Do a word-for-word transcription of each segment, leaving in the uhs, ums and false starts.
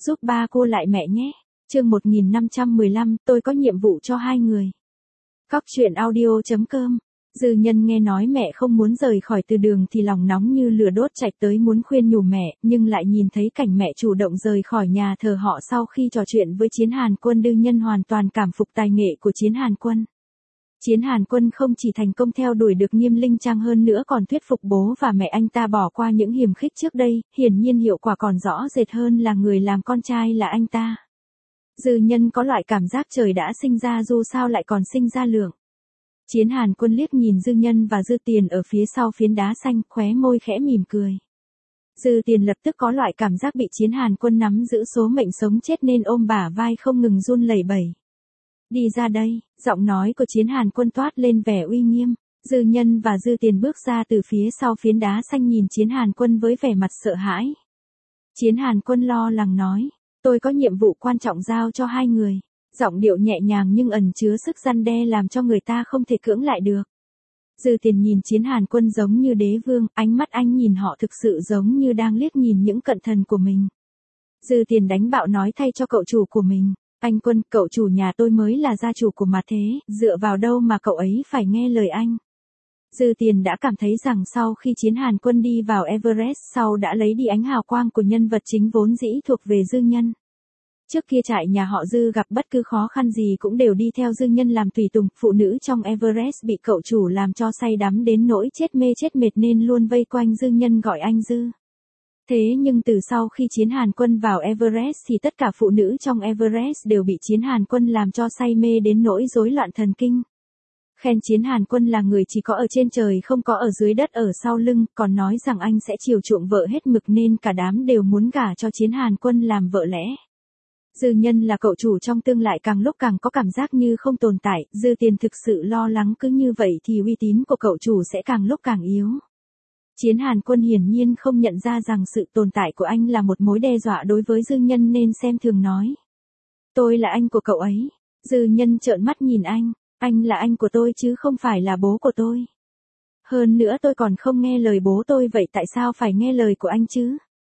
giúp ba cô lại mẹ nhé. Chương một nghìn năm trăm mười lăm, tôi có nhiệm vụ cho hai người. Cóc truyện audio chấm com. Dư Nhân nghe nói mẹ không muốn rời khỏi Từ Đường thì lòng nóng như lửa đốt chạy tới muốn khuyên nhủ mẹ, nhưng lại nhìn thấy cảnh mẹ chủ động rời khỏi nhà thờ họ sau khi trò chuyện với Chiến Hàn Quân. Dư Nhân hoàn toàn cảm phục tài nghệ của Chiến Hàn Quân. Chiến Hàn Quân không chỉ thành công theo đuổi được Nghiêm Linh Trang hơn nữa còn thuyết phục bố và mẹ anh ta bỏ qua những hiềm khích trước đây, hiển nhiên hiệu quả còn rõ rệt hơn là người làm con trai là anh ta. Dư Nhân có loại cảm giác trời đã sinh ra dù sao lại còn sinh ra Lượng. Chiến Hàn Quân liếc nhìn Dư Nhân và Dư Tiền ở phía sau phiến đá xanh, khóe môi khẽ mỉm cười. Dư Tiền lập tức có loại cảm giác bị Chiến Hàn Quân nắm giữ số mệnh sống chết nên ôm bả vai không ngừng run lẩy bẩy. Đi ra đây, giọng nói của Chiến Hàn Quân toát lên vẻ uy nghiêm. Dư Nhân và Dư Tiền bước ra từ phía sau phiến đá xanh nhìn Chiến Hàn Quân với vẻ mặt sợ hãi. Chiến Hàn Quân lo lắng nói, tôi có nhiệm vụ quan trọng giao cho hai người. Giọng điệu nhẹ nhàng nhưng ẩn chứa sức răn đe làm cho người ta không thể cưỡng lại được. Dư Tiền nhìn Chiến Hàn Quân giống như đế vương, ánh mắt anh nhìn họ thực sự giống như đang liếc nhìn những cận thần của mình. Dư Tiền đánh bạo nói thay cho cậu chủ của mình. Anh Quân, cậu chủ nhà tôi mới là gia chủ của mặt thế, dựa vào đâu mà cậu ấy phải nghe lời anh. Dư Tiền đã cảm thấy rằng sau khi Chiến Hàn Quân đi vào Everest sau đã lấy đi ánh hào quang của nhân vật chính vốn dĩ thuộc về Dư Nhân. Trước kia trại nhà họ Dư gặp bất cứ khó khăn gì cũng đều đi theo Dư Nhân làm tùy tùng, phụ nữ trong Everest bị cậu chủ làm cho say đắm đến nỗi chết mê chết mệt nên luôn vây quanh Dư Nhân gọi anh Dư. Thế nhưng từ sau khi Chiến Hàn Quân vào Everest thì tất cả phụ nữ trong Everest đều bị Chiến Hàn Quân làm cho say mê đến nỗi rối loạn thần kinh. Khen Chiến Hàn Quân là người chỉ có ở trên trời không có ở dưới đất ở sau lưng, còn nói rằng anh sẽ chiều chuộng vợ hết mực nên cả đám đều muốn gả cho Chiến Hàn Quân làm vợ lẽ. Dư Nhân là cậu chủ trong tương lại càng lúc càng có cảm giác như không tồn tại, Dư Tiền thực sự lo lắng cứ như vậy thì uy tín của cậu chủ sẽ càng lúc càng yếu. Chiến Hàn Quân hiển nhiên không nhận ra rằng sự tồn tại của anh là một mối đe dọa đối với Dư Nhân nên xem thường nói. Tôi là anh của cậu ấy. Dư Nhân trợn mắt nhìn anh, anh là anh của tôi chứ không phải là bố của tôi. Hơn nữa tôi còn không nghe lời bố tôi vậy tại sao phải nghe lời của anh chứ?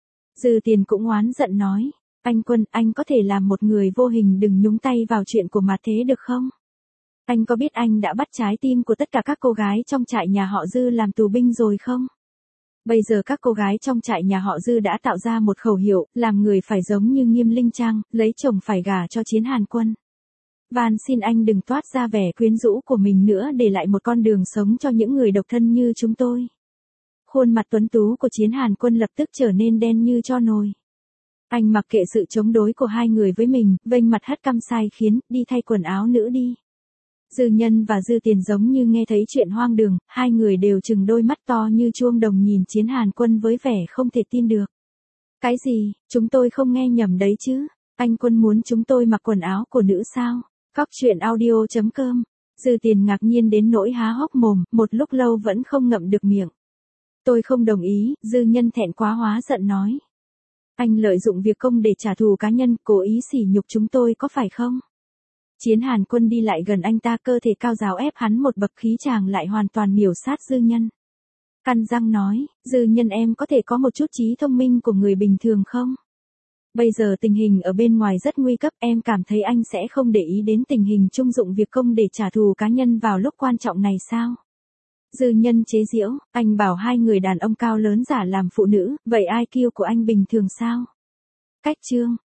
Dư Tiền cũng oán giận nói. Anh Quân, anh có thể làm một người vô hình đừng nhúng tay vào chuyện của mặt thế được không? Anh có biết anh đã bắt trái tim của tất cả các cô gái trong trại nhà họ Dư làm tù binh rồi không? Bây giờ các cô gái trong trại nhà họ Dư đã tạo ra một khẩu hiệu, làm người phải giống như Nghiêm Linh Trang, lấy chồng phải gả cho Chiến Hàn Quân. Van xin anh đừng toát ra vẻ quyến rũ của mình nữa để lại một con đường sống cho những người độc thân như chúng tôi. Khuôn mặt tuấn tú của Chiến Hàn Quân lập tức trở nên đen như tro nồi. Anh mặc kệ sự chống đối của hai người với mình, vênh mặt hất căm sai khiến, đi thay quần áo nữ đi. Dư Nhân và Dư Tiền giống như nghe thấy chuyện hoang đường, hai người đều trừng đôi mắt to như chuông đồng nhìn Chiến Hàn Quân với vẻ không thể tin được. Cái gì, chúng tôi không nghe nhầm đấy chứ, anh Quân muốn chúng tôi mặc quần áo của nữ sao? Cóc truyện audio chấm com. Dư Tiền ngạc nhiên đến nỗi há hốc mồm, một lúc lâu vẫn không ngậm được miệng. Tôi không đồng ý, Dư Nhân thẹn quá hóa giận nói. Anh lợi dụng việc công để trả thù cá nhân, cố ý sỉ nhục chúng tôi có phải không? Chiến Hàn Quân đi lại gần anh ta, cơ thể cao ráo ép hắn một bậc, khí chàng lại hoàn toàn miểu sát Dư Nhân. Căn răng nói, Dư Nhân em có thể có một chút trí thông minh của người bình thường không? Bây giờ tình hình ở bên ngoài rất nguy cấp, em cảm thấy anh sẽ không để ý đến tình hình chung dụng việc công để trả thù cá nhân vào lúc quan trọng này sao? Dư Nhân chế giễu, anh bảo hai người đàn ông cao lớn giả làm phụ nữ, vậy i kiu của anh bình thường sao? Cách chương.